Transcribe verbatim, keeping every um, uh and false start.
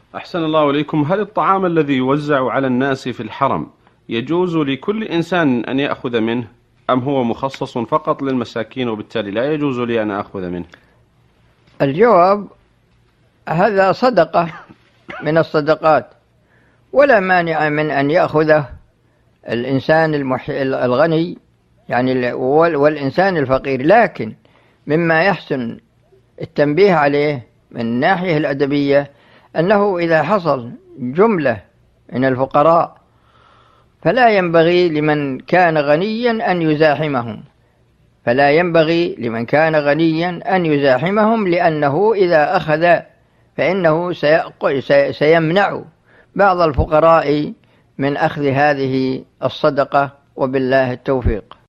أحسن الله إليكم. هل الطعام الذي يوزع على الناس في الحرم يجوز لكل إنسان أن يأخذ منه، أم هو مخصص فقط للمساكين وبالتالي لا يجوز لي أن أخذ منه؟ الجواب: هذا صدقة من الصدقات، ولا مانع من أن يأخذه الإنسان المح... الغني يعني والإنسان الفقير، لكن مما يحسن التنبيه عليه من الناحية الأدبية أنه إذا حصل جملة من الفقراء فلا ينبغي لمن كان غنيا أن يزاحمهم، فلا ينبغي لمن كان غنيا أن يزاحمهم، لأنه إذا أخذ فإنه سيمنع بعض الفقراء من أخذ هذه الصدقة، وبالله التوفيق.